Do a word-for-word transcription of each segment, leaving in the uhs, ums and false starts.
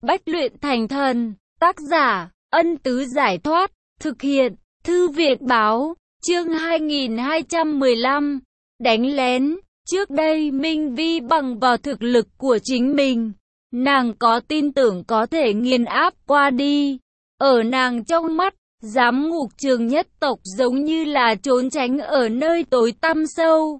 Bách luyện thành thần. Tác giả, Ân Tứ Giải Thoát. Thực hiện, Thư Viện Báo. Chương hai nghìn hai trăm mười lăm. Đánh lén. Trước đây Minh Vi bằng vào thực lực của chính mình, nàng có tin tưởng có thể nghiền áp qua đi. Ở nàng trong mắt, giám ngục Trường nhất tộc giống như là trốn tránh ở nơi tối tăm sâu.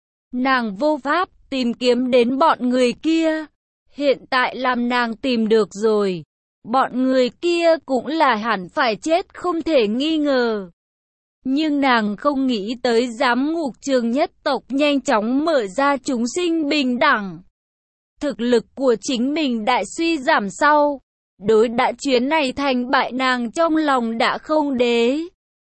Nàng vô pháp tìm kiếm đến bọn người kia. Hiện tại làm nàng tìm được rồi. Bọn người kia cũng là hẳn phải chết không thể nghi ngờ. Nhưng nàng không nghĩ tới giám ngục Trường nhất tộc nhanh chóng mở ra chúng sinh bình đẳng. Thực lực của chính mình đại suy giảm sau. Đối đã chuyến này thành bại nàng trong lòng đã không đế.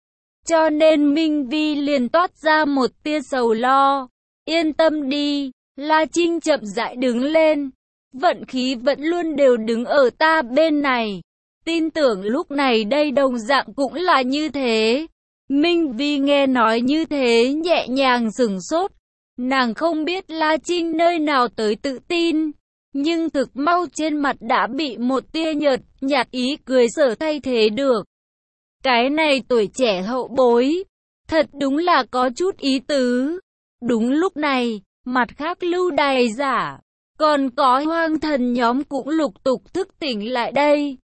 Cho nên Minh Vi liền toát ra một tia sầu lo. Yên tâm đi, La Trinh chậm rãi đứng lên. Vận khí vẫn luôn đều đứng ở ta bên này. Tin tưởng lúc này đây đồng dạng cũng là như thế. Minh Vi nghe nói như thế nhẹ nhàng sửng sốt. Nàng không biết La Trinh nơi nào tới tự tin. Nhưng thực mau trên mặt đã bị một tia nhợt nhạt ý cười sở thay thế được. Cái này tuổi trẻ hậu bối, thật đúng là có chút ý tứ. Đúng lúc này, mặt khác lưu đày giả, còn có hoang thần nhóm cũng lục tục thức tỉnh lại đây.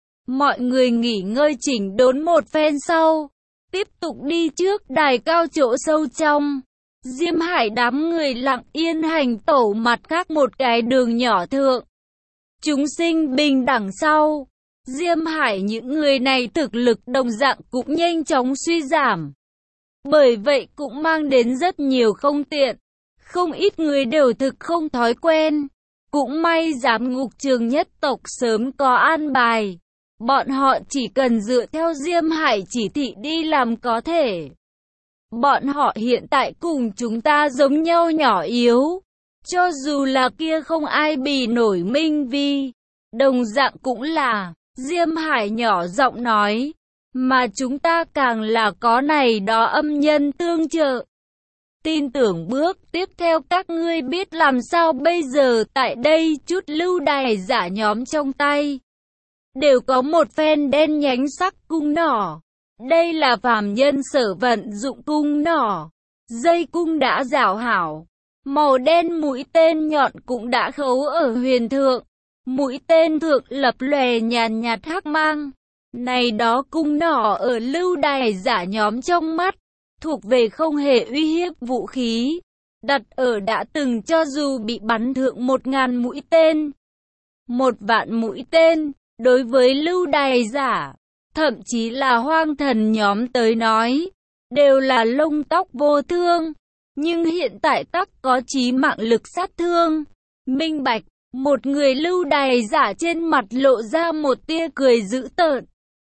Mọi người nghỉ ngơi chỉnh đốn một phen sau, tiếp tục đi trước đài cao chỗ sâu trong. Diêm Hải đám người lặng yên hành tẩu mặt khác một cái đường nhỏ thượng. Chúng sinh bình đẳng sau. Diêm Hải những người này thực lực đồng dạng cũng nhanh chóng suy giảm. Bởi vậy cũng mang đến rất nhiều không tiện. Không ít người đều thực không thói quen. Cũng may giám ngục Trường nhất tộc sớm có an bài. Bọn họ chỉ cần dựa theo Diêm Hải chỉ thị đi làm có thể. Bọn họ hiện tại cùng chúng ta giống nhau nhỏ yếu. Cho dù là kia không ai bì nổi Minh Vi. Đồng dạng cũng là, Diêm Hải nhỏ giọng nói. Mà chúng ta càng là có này đó âm nhân tương trợ. Tin tưởng bước tiếp theo các ngươi biết làm sao bây giờ tại đây chút lưu đày giả nhóm trong tay. Đều có một phen đen nhánh sắc cung nỏ. Đây là phàm nhân sở vận dụng cung nỏ. Dây cung đã rảo hảo. Màu đen mũi tên nhọn cũng đã khấu ở huyền thượng. Mũi tên thượng lập lòe nhàn nhạt hắc mang. Này đó cung nỏ ở lưu đày giả nhóm trong mắt. Thuộc về không hề uy hiếp vũ khí. Đặt ở đã từng cho dù bị bắn thượng một ngàn mũi tên. Một vạn mũi tên. Đối với lưu đày giả. Thậm chí là hoang thần nhóm tới nói, đều là lông tóc vô thương, nhưng hiện tại tắc có chí mạng lực sát thương. Minh bạch, một người lưu đày giả trên mặt lộ ra một tia cười dữ tợn.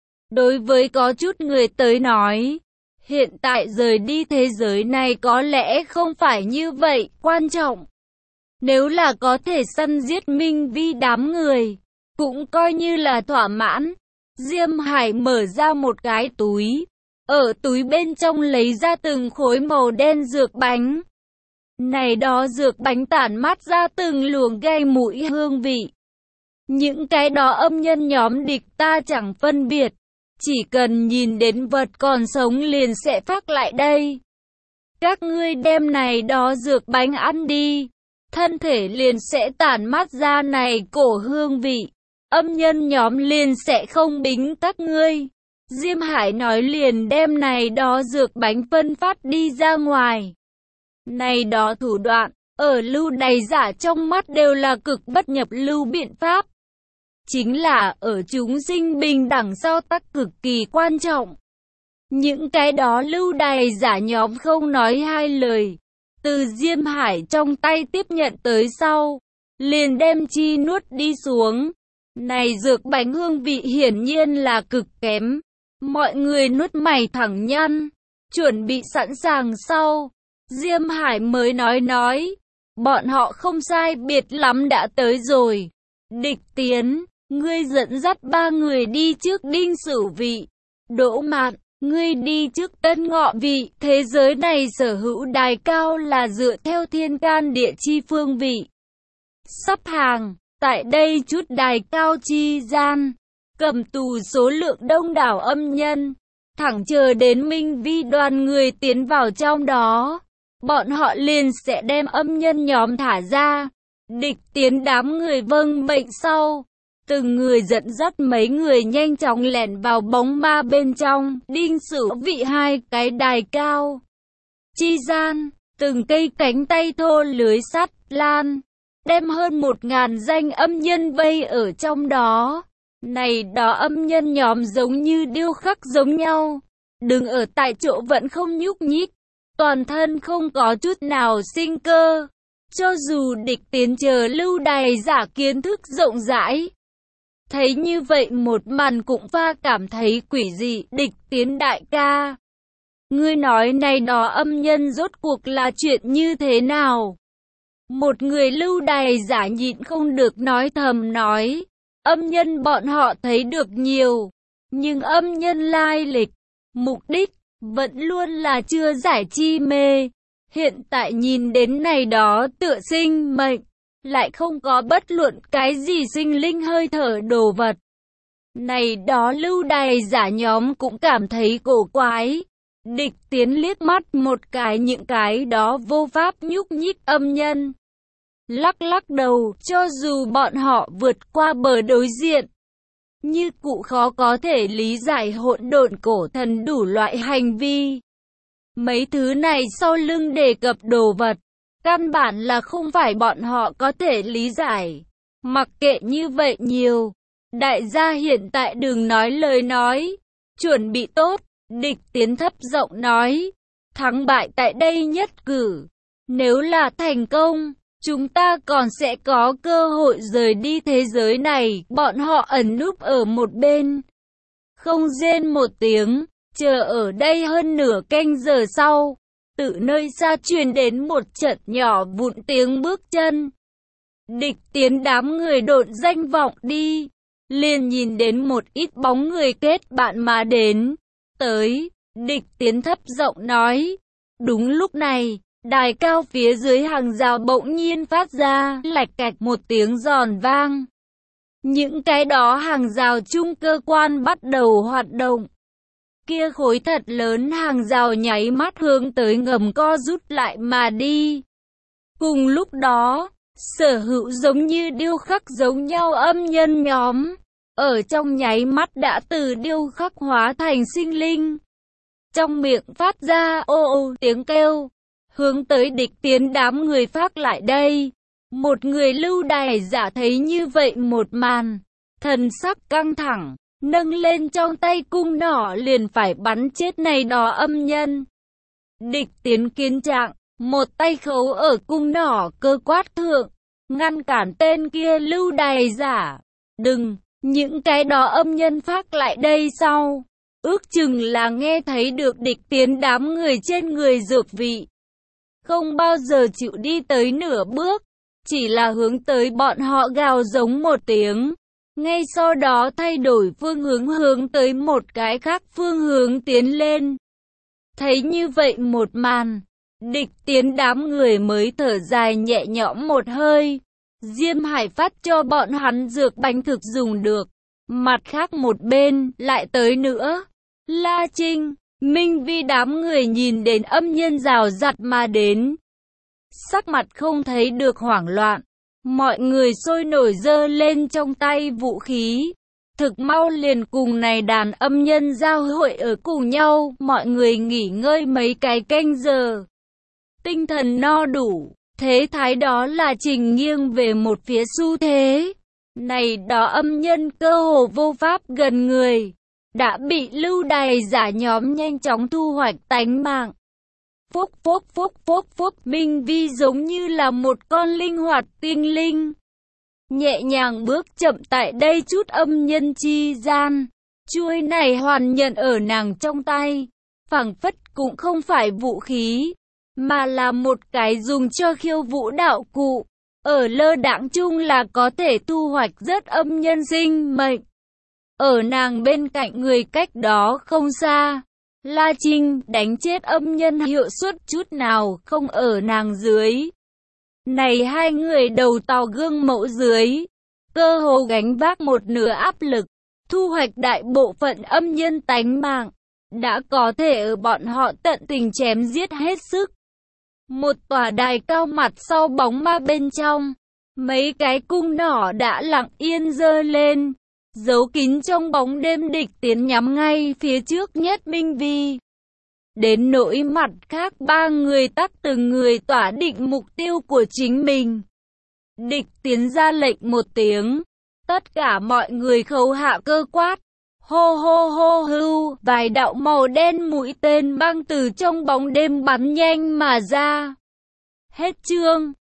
Đối với có chút người tới nói, hiện tại rời đi thế giới này có lẽ không phải như vậy quan trọng. Nếu là có thể săn giết Minh Vi đám người, cũng coi như là thỏa mãn. Diêm Hải mở ra một cái túi. Ở túi bên trong lấy ra từng khối màu đen dược bánh. Này đó dược bánh tản mát ra từng luồng gây mũi hương vị. Những cái đó âm nhân nhóm địch ta chẳng phân biệt. Chỉ cần nhìn đến vật còn sống liền sẽ phát lại đây. Các ngươi đem này đó dược bánh ăn đi. Thân thể liền sẽ tản mát ra này cổ hương vị. Âm nhân nhóm liền sẽ không bính các ngươi. Diêm Hải nói liền đem này đó dược bánh phân phát đi ra ngoài. Này đó thủ đoạn, ở lưu đày giả trong mắt đều là cực bất nhập lưu biện pháp. Chính là ở chúng sinh bình đẳng sau tắc cực kỳ quan trọng. Những cái đó lưu đày giả nhóm không nói hai lời. Từ Diêm Hải trong tay tiếp nhận tới sau. Liền đem chi nuốt đi xuống. Này dược bánh hương vị hiển nhiên là cực kém. Mọi người nuốt mày thẳng nhăn. Chuẩn bị sẵn sàng sau. Diêm Hải mới nói nói. Bọn họ không sai biệt lắm đã tới rồi. Địch Tiến, ngươi dẫn dắt ba người đi trước Đinh Sửu vị. Đỗ Mạn, ngươi đi trước Tân Ngọ vị. Thế giới này sở hữu đài cao là dựa theo thiên can địa chi phương vị. Sắp hàng. Tại đây chút đài cao chi gian, cầm tù số lượng đông đảo âm nhân, thẳng chờ đến Minh Vi đoàn người tiến vào trong đó. Bọn họ liền sẽ đem âm nhân nhóm thả ra. Địch Tiến đám người vâng mệnh sau, từng người dẫn dắt mấy người nhanh chóng lẻn vào bóng ma bên trong, đinh sử vị hai cái đài cao. Chi gian, từng cây cánh tay thô lưới sắt lan, đem hơn một ngàn danh âm nhân vây ở trong đó. Này đó âm nhân nhóm giống như điêu khắc giống nhau, đứng ở tại chỗ vẫn không nhúc nhích, toàn thân không có chút nào sinh cơ. Cho dù Địch Tiến chờ lưu đày giả kiến thức rộng rãi, thấy như vậy một màn cũng pha cảm thấy quỷ dị. Địch Tiến đại ca, ngươi nói này đó âm nhân rốt cuộc là chuyện như thế nào? Một người lưu đày giả nhịn không được nói thầm nói, âm nhân bọn họ thấy được nhiều, nhưng âm nhân lai lịch, mục đích, vẫn luôn là chưa giải chi mê. Hiện tại nhìn đến này đó tựa sinh mệnh, lại không có bất luận cái gì sinh linh hơi thở đồ vật. Này đó lưu đày giả nhóm cũng cảm thấy cổ quái. Địch Tiến liếc mắt một cái những cái đó vô pháp nhúc nhích âm nhân, lắc lắc đầu, cho dù bọn họ vượt qua bờ đối diện, như cụ khó có thể lý giải hỗn độn cổ thần đủ loại hành vi. Mấy thứ này sau lưng đề cập đồ vật, căn bản là không phải bọn họ có thể lý giải. Mặc kệ như vậy nhiều, đại gia hiện tại đừng nói lời nói, chuẩn bị tốt. Địch Tiến thấp giọng nói, thắng bại tại đây nhất cử. Nếu là thành công, chúng ta còn sẽ có cơ hội rời đi thế giới này. Bọn họ ẩn núp ở một bên, không rên một tiếng, chờ ở đây hơn nửa canh giờ sau. Từ nơi xa truyền đến một trận nhỏ vụn tiếng bước chân. Địch Tiến đám người độn danh vọng đi, liền nhìn đến một ít bóng người kết bạn mà đến. Tới, Địch Tiến thấp giọng nói. Đúng lúc này, đài cao phía dưới hàng rào bỗng nhiên phát ra lạch cạch một tiếng giòn vang. Những cái đó hàng rào chung cơ quan bắt đầu hoạt động. Kia khối thật lớn hàng rào nháy mắt hướng tới ngầm co rút lại mà đi. Cùng lúc đó, sở hữu giống như điêu khắc giống nhau âm nhân nhóm, ở trong nháy mắt đã từ điêu khắc hóa thành sinh linh. Trong miệng phát ra ô ô tiếng kêu, hướng tới Địch Tiến đám người phát lại đây. Một người lưu đày giả thấy như vậy một màn, thần sắc căng thẳng, nâng lên trong tay cung nỏ liền phải bắn chết này đó âm nhân. Địch Tiến kiến trạng, một tay khấu ở cung nỏ cơ quát thượng, ngăn cản tên kia lưu đày giả. Đừng! Những cái đó âm nhân phát lại đây sau, ước chừng là nghe thấy được Địch Tiến đám người trên người dược vị, không bao giờ chịu đi tới nửa bước, chỉ là hướng tới bọn họ gào giống một tiếng, ngay sau đó thay đổi phương hướng hướng tới một cái khác phương hướng tiến lên. Thấy như vậy một màn, Địch Tiến đám người mới thở dài nhẹ nhõm một hơi. Diêm Hải phát cho bọn hắn dược bánh thực dùng được. Mặt khác một bên, lại tới nữa. La Trinh, Minh Vi đám người nhìn đến âm nhân rào rặt mà đến. Sắc mặt không thấy được hoảng loạn. Mọi người sôi nổi giơ lên trong tay vũ khí. Thực mau liền cùng này đàn âm nhân giao hội ở cùng nhau. Mọi người nghỉ ngơi mấy cái canh giờ. Tinh thần no đủ. Thế thái đó là trình nghiêng về một phía xu thế. Này đó âm nhân cơ hồ vô pháp gần người, đã bị lưu đày giả nhóm nhanh chóng thu hoạch tánh mạng. Phúc phúc phúc phúc phúc, Minh Vi giống như là một con linh hoạt tinh linh, nhẹ nhàng bước chậm tại đây chút âm nhân chi gian. Chuôi này hoàn nhận ở nàng trong tay, phảng phất cũng không phải vũ khí, mà là một cái dùng cho khiêu vũ đạo cụ. Ở lơ đãng chung là có thể thu hoạch rất âm nhân sinh mệnh. Ở nàng bên cạnh người cách đó không xa, La Trinh đánh chết âm nhân hiệu suất chút nào không ở nàng dưới. Này hai người đầu tàu gương mẫu dưới, cơ hồ gánh vác một nửa áp lực, thu hoạch đại bộ phận âm nhân tánh mạng, đã có thể ở bọn họ tận tình chém giết hết sức. Một tòa đài cao mặt sau bóng ma bên trong, mấy cái cung nỏ đã lặng yên giơ lên, giấu kín trong bóng đêm địch tiến nhắm ngay phía trước Nhất Minh Vi. Đến nỗi mặt khác ba người tắc từng người tỏa định mục tiêu của chính mình. Địch tiến ra lệnh một tiếng, tất cả mọi người khấu hạ cơ quát. Hô hô hô hưu, vài đạo màu đen mũi tên băng từ trong bóng đêm bắn nhanh mà ra. Hết chương.